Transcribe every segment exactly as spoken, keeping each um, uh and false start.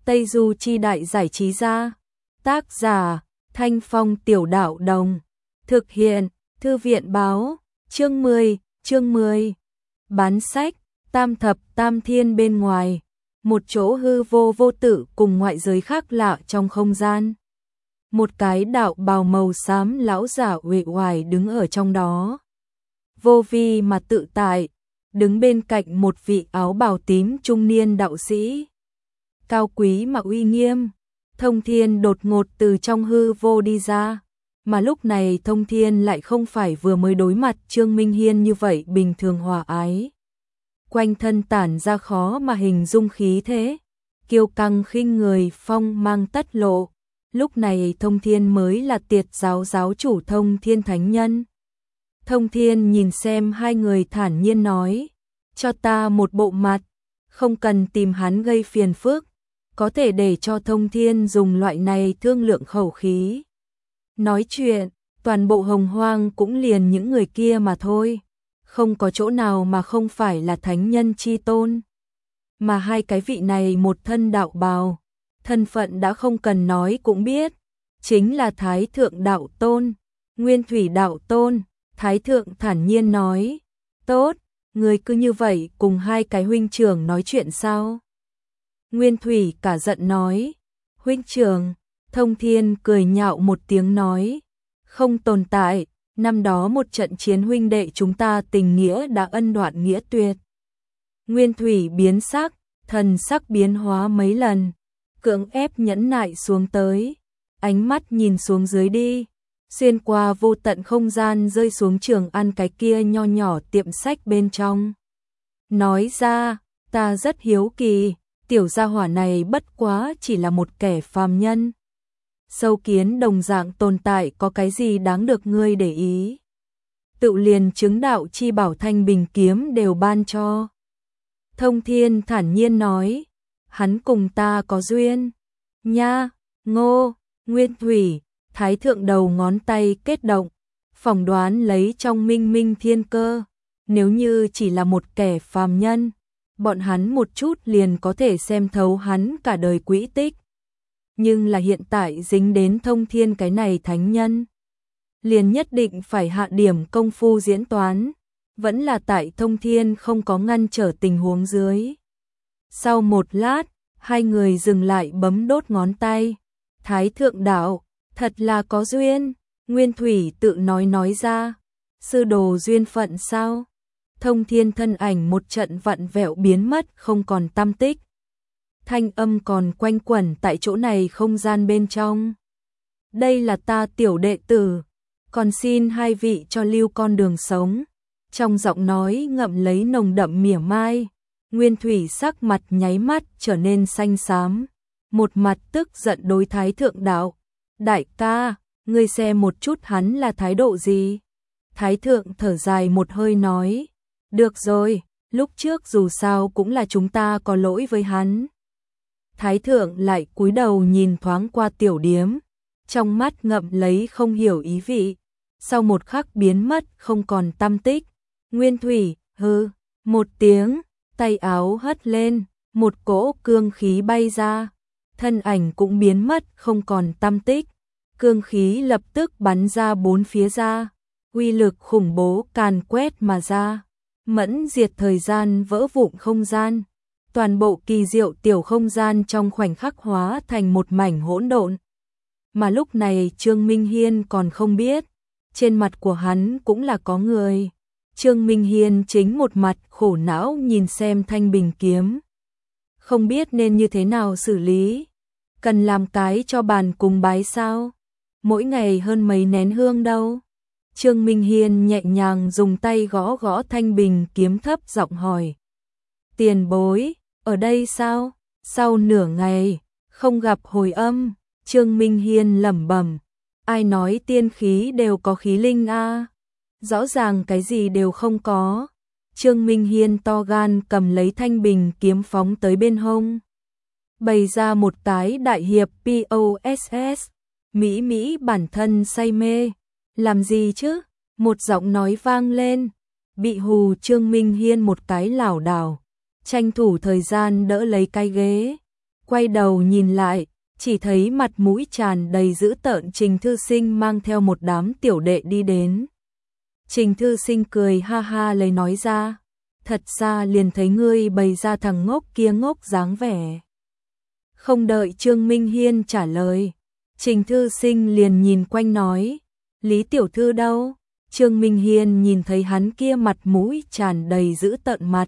Tây Du Chi Đại Giải Trí Gia. Tác giả, Thanh Phong Tiểu Đạo Đồng. Thực hiện, Thư viện Báo. Chương mười, chương mười. Bán sách, Tam Thập Tam Thiên bên ngoài. Một chỗ hư vô vô tự cùng ngoại giới khác lạ trong không gian. Một cái đạo bào màu xám lão giả uể oải đứng ở trong đó. Vô vi mà tự tại, đứng bên cạnh một vị áo bào tím trung niên đạo sĩ. Cao quý mà uy nghiêm, Thông Thiên đột ngột từ trong hư vô đi ra. Mà lúc này Thông Thiên lại không phải vừa mới đối mặt Trương Minh Hiên như vậy bình thường hòa ái. Quanh thân tản ra khó mà hình dung khí thế, kiêu căng khinh người phong mang tất lộ. Lúc này Thông Thiên mới là Tiệt giáo giáo chủ Thông Thiên Thánh Nhân. Thông Thiên nhìn xem hai người thản nhiên nói, cho ta một bộ mặt, không cần tìm hắn gây phiền phức, có thể để cho Thông Thiên dùng loại này thương lượng khẩu khí. Nói chuyện, toàn bộ Hồng Hoang cũng liền những người kia mà thôi, không có chỗ nào mà không phải là thánh nhân chi tôn. Mà hai cái vị này một thân đạo bào, thân phận đã không cần nói cũng biết, chính là Thái Thượng Đạo Tôn, Nguyên Thủy Đạo Tôn. Thái Thượng thản nhiên nói, tốt, người cứ như vậy cùng hai cái huynh trưởng nói chuyện sao? Nguyên Thủy cả giận nói, huynh trưởng. Thông Thiên cười nhạo một tiếng nói, không tồn tại, năm đó một trận chiến huynh đệ chúng ta tình nghĩa đã ân đoạn nghĩa tuyệt. Nguyên Thủy biến sắc, thần sắc biến hóa mấy lần, cưỡng ép nhẫn nại xuống tới, ánh mắt nhìn xuống dưới đi, xuyên qua vô tận không gian rơi xuống Trường An cái kia nho nhỏ tiệm sách bên trong. Nói ra, ta rất hiếu kỳ, tiểu gia hỏa này bất quá chỉ là một kẻ phàm nhân. Sâu kiến đồng dạng tồn tại có cái gì đáng được ngươi để ý. Tự liền chứng đạo chi bảo thanh bình kiếm đều ban cho. Thông Thiên thản nhiên nói, hắn cùng ta có duyên. Nha, ngô, Nguyên Thủy, Thái Thượng đầu ngón tay kết động, phỏng đoán lấy trong minh minh thiên cơ. Nếu như chỉ là một kẻ phàm nhân, bọn hắn một chút liền có thể xem thấu hắn cả đời quỹ tích. Nhưng là hiện tại dính đến Thông Thiên cái này thánh nhân, liền nhất định phải hạ điểm công phu diễn toán, vẫn là tại Thông Thiên không có ngăn trở tình huống dưới. Sau một lát, hai người dừng lại bấm đốt ngón tay. Thái Thượng đạo, thật là có duyên, Nguyên Thủy tự nói nói ra, sư đồ duyên phận sao? Thông Thiên thân ảnh một trận vặn vẹo biến mất không còn tăm tích. Thanh âm còn quanh quẩn tại chỗ này không gian bên trong. Đây là ta tiểu đệ tử, còn xin hai vị cho lưu con đường sống. Trong giọng nói ngậm lấy nồng đậm mỉa mai, Nguyên Thủy sắc mặt nháy mắt trở nên xanh xám, một mặt tức giận đối Thái Thượng đạo, đại ca, ngươi xem một chút hắn là thái độ gì? Thái Thượng thở dài một hơi nói, được rồi, lúc trước dù sao cũng là chúng ta có lỗi với hắn. Thái Thượng lại cúi đầu nhìn thoáng qua tiểu điếm, trong mắt ngậm lấy không hiểu ý vị, sau một khắc biến mất không còn tăm tích. Nguyên Thủy, hừ, một tiếng, tay áo hất lên, một cỗ cương khí bay ra, thân ảnh cũng biến mất không còn tăm tích. Cương khí lập tức bắn ra bốn phía ra, uy lực khủng bố càn quét mà ra, mẫn diệt thời gian vỡ vụn không gian. Toàn bộ kỳ diệu tiểu không gian trong khoảnh khắc hóa thành một mảnh hỗn độn. Mà lúc này Trương Minh Hiên còn không biết, trên mặt của hắn cũng là có người. Trương Minh Hiên chính một mặt khổ não nhìn xem thanh bình kiếm, không biết nên như thế nào xử lý. Cần làm cái cho bàn cùng bái sao? Mỗi ngày hơn mấy nén hương đâu? Trương Minh Hiên nhẹ nhàng dùng tay gõ gõ thanh bình kiếm, thấp giọng hỏi. Tiền bối, ở đây sao? Sau nửa ngày, không gặp hồi âm, Trương Minh Hiên lẩm bẩm, ai nói tiên khí đều có khí linh a? Rõ ràng cái gì đều không có. Trương Minh Hiên to gan cầm lấy thanh bình kiếm phóng tới bên hông, bày ra một cái đại hiệp pê ô ét ét. Mỹ Mỹ bản thân say mê, làm gì chứ? Một giọng nói vang lên, bị hù Trương Minh Hiên một cái lảo đảo, tranh thủ thời gian đỡ lấy cái ghế, quay đầu nhìn lại, chỉ thấy mặt mũi tràn đầy dữ tợn Trình Thư Sinh mang theo một đám tiểu đệ đi đến. Trình Thư Sinh cười ha ha lấy nói ra, thật ra liền thấy ngươi bày ra thằng ngốc kia ngốc dáng vẻ. Không đợi Trương Minh Hiên trả lời, Trình Thư Sinh liền nhìn quanh nói, Lý tiểu thư đâu? Trương Minh Hiên nhìn thấy hắn kia mặt mũi tràn đầy dữ tợn mặt,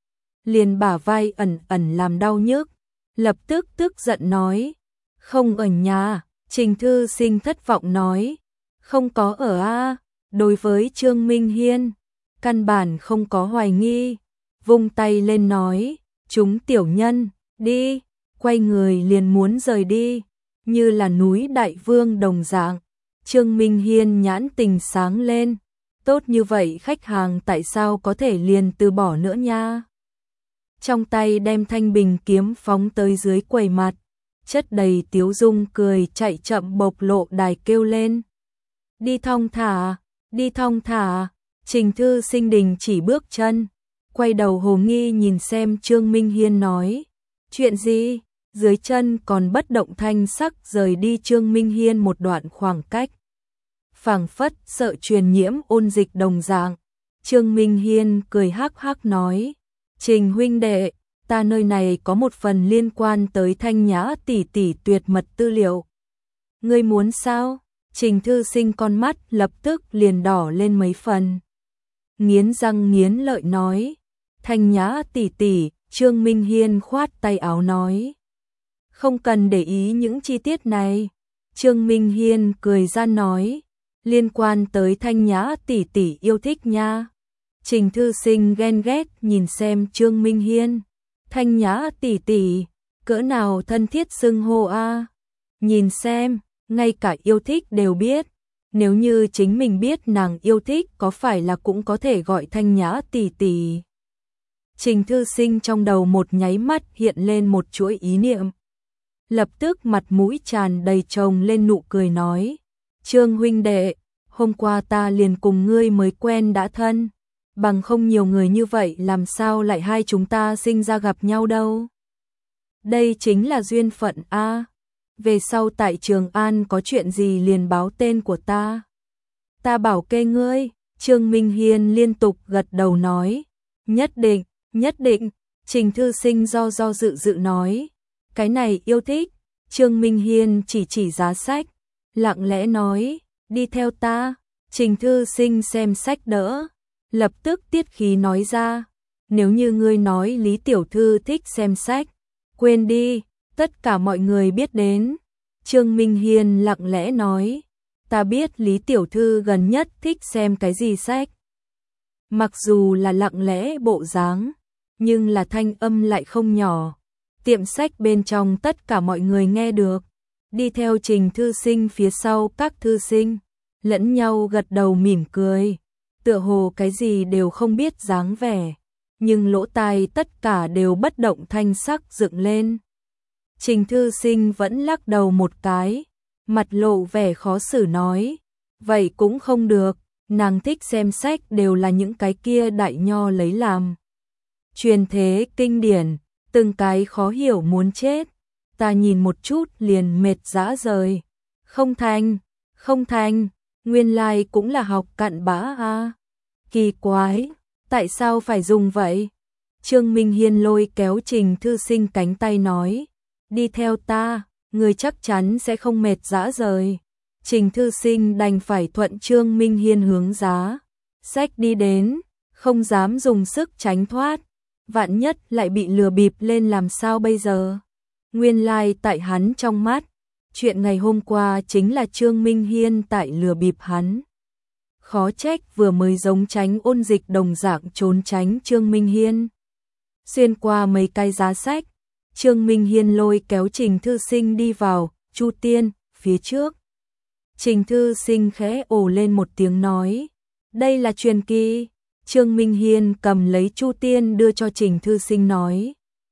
liền bả vai ẩn ẩn làm đau nhức, lập tức tức giận nói, không ở nhà. Trình Thư Sinh thất vọng nói, không có ở a. Đối với Trương Minh Hiên, căn bản không có hoài nghi, vung tay lên nói, chúng tiểu nhân, đi, quay người liền muốn rời đi, như là núi đại vương đồng dạng. Trương Minh Hiên nhãn tình sáng lên, tốt như vậy khách hàng tại sao có thể liền từ bỏ nữa nha. Trong tay đem thanh bình kiếm phóng tới dưới quầy mặt, chất đầy tiếu dung cười chạy chậm bộc lộ đài kêu lên. Đi thong thả, đi thong thả. Trình Thư Sinh đình chỉ bước chân, quay đầu hồ nghi nhìn xem Trương Minh Hiên nói, chuyện gì? Dưới chân còn bất động thanh sắc rời đi Trương Minh Hiên một đoạn khoảng cách, phảng phất sợ truyền nhiễm ôn dịch đồng dạng. Trương Minh Hiên cười hắc hắc nói, Trình huynh đệ, ta nơi này có một phần liên quan tới Thanh Nhã tỷ tỷ tuyệt mật tư liệu. Ngươi muốn sao? Trình Thư Sinh con mắt lập tức liền đỏ lên mấy phần. Nghiến răng nghiến lợi nói, Thanh Nhã tỷ tỷ. Trương Minh Hiên khoát tay áo nói, không cần để ý những chi tiết này. Trương Minh Hiên cười ra nói, liên quan tới Thanh Nhã tỷ tỷ yêu thích nha. Trình Thư Sinh ghen ghét nhìn xem Trương Minh Hiên, Thanh Nhã tỷ tỷ, cỡ nào thân thiết xưng hô a. Nhìn xem, ngay cả yêu thích đều biết, nếu như chính mình biết nàng yêu thích có phải là cũng có thể gọi Thanh Nhã tỷ tỷ. Trình Thư Sinh trong đầu một nháy mắt hiện lên một chuỗi ý niệm, lập tức mặt mũi tràn đầy trồng lên nụ cười nói, Trương huynh đệ, hôm qua ta liền cùng ngươi mới quen đã thân, bằng không nhiều người như vậy làm sao lại hai chúng ta sinh ra gặp nhau đâu. Đây chính là duyên phận a. Về sau tại Trường An có chuyện gì liền báo tên của ta, ta bảo kê ngươi. Trương Minh Hiên liên tục gật đầu nói, nhất định, nhất định. Trình Thư Sinh do do dự dự nói, cái này yêu thích. Trương Minh Hiên chỉ chỉ giá sách, lặng lẽ nói, đi theo ta. Trình Thư Sinh xem sách đỡ, lập tức tiết khí nói ra, nếu như ngươi nói Lý tiểu thư thích xem sách, quên đi, tất cả mọi người biết đến. Trương Minh Hiên lặng lẽ nói, ta biết Lý tiểu thư gần nhất thích xem cái gì sách. Mặc dù là lặng lẽ bộ dáng, nhưng là thanh âm lại không nhỏ. Tiệm sách bên trong tất cả mọi người nghe được, đi theo Trình Thư Sinh phía sau các thư sinh, lẫn nhau gật đầu mỉm cười, tựa hồ cái gì đều không biết dáng vẻ, nhưng lỗ tai tất cả đều bất động thanh sắc dựng lên. Trình Thư Sinh vẫn lắc đầu một cái, mặt lộ vẻ khó xử nói, vậy cũng không được, nàng thích xem sách đều là những cái kia đại nho lấy làm truyền thế kinh điển, từng cái khó hiểu muốn chết, ta nhìn một chút liền mệt rã rời. Không thành, không thành, nguyên lai like cũng là học cặn bã a. À. Kỳ quái, tại sao phải dùng vậy? Trương Minh Hiên lôi kéo Trình Thư Sinh cánh tay nói, đi theo ta, người chắc chắn sẽ không mệt rã rời. Trình Thư Sinh đành phải thuận Trương Minh Hiên hướng giá sách đi đến, không dám dùng sức tránh thoát, vạn nhất lại bị lừa bịp lên làm sao bây giờ. Nguyên lai like tại hắn trong mắt, chuyện ngày hôm qua chính là Trương Minh Hiên tại lừa bịp hắn. Khó trách vừa mới giống tránh ôn dịch đồng dạng trốn tránh Trương Minh Hiên. Xuyên qua mấy cái giá sách, Trương Minh Hiên lôi kéo Trình Thư Sinh đi vào Chu Tiên phía trước. Trình Thư Sinh khẽ ồ lên một tiếng nói, đây là truyền kỳ. Trương Minh Hiên cầm lấy Chu Tiên đưa cho Trình Thư Sinh nói,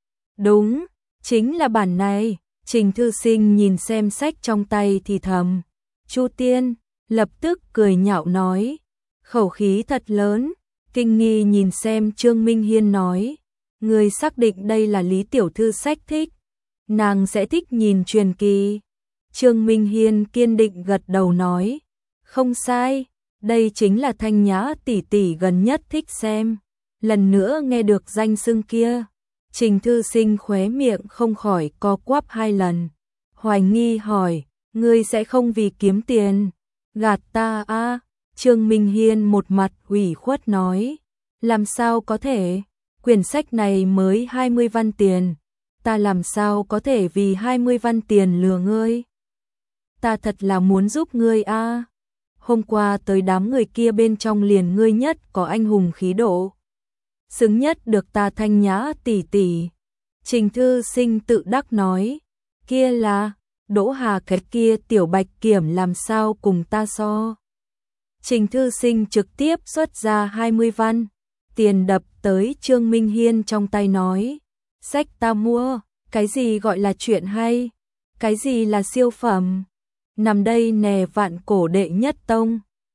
đúng, chính là bản này. Trình Thư Sinh nhìn xem sách trong tay thì thầm, Chu Tiên, lập tức cười nhạo nói, khẩu khí thật lớn. Kinh nghi nhìn xem Trương Minh Hiên nói, người xác định đây là Lý tiểu thư sách thích. nàng sẽ thích nhìn truyền kỳ. Trương Minh Hiên kiên định gật đầu nói, không sai, đây chính là Thanh Nhã tỷ tỷ gần nhất thích xem. Lần nữa nghe được danh xưng kia, Trình Thư Sinh khóe miệng không khỏi co quắp hai lần. Hoài nghi hỏi, ngươi sẽ không vì kiếm tiền gạt ta à? Trương Minh Hiên một mặt ủy khuất nói, làm sao có thể, quyển sách này mới hai mươi văn tiền, ta làm sao có thể vì hai mươi văn tiền lừa ngươi? Ta thật là muốn giúp ngươi a. À. Hôm qua tới đám người kia bên trong liền ngươi nhất có anh hùng khí độ, xứng nhất được ta Thanh Nhã tỷ tỷ. Trình Thư Sinh tự đắc nói, kia là Đỗ Hà, cái kia tiểu bạch kiểm làm sao cùng ta so. Trình Thư Sinh trực tiếp xuất ra hai mươi văn tiền đập tới Trương Minh Hiên trong tay nói, sách ta mua, cái gì gọi là chuyện hay, cái gì là siêu phẩm, nằm đây nè vạn cổ đệ nhất tông.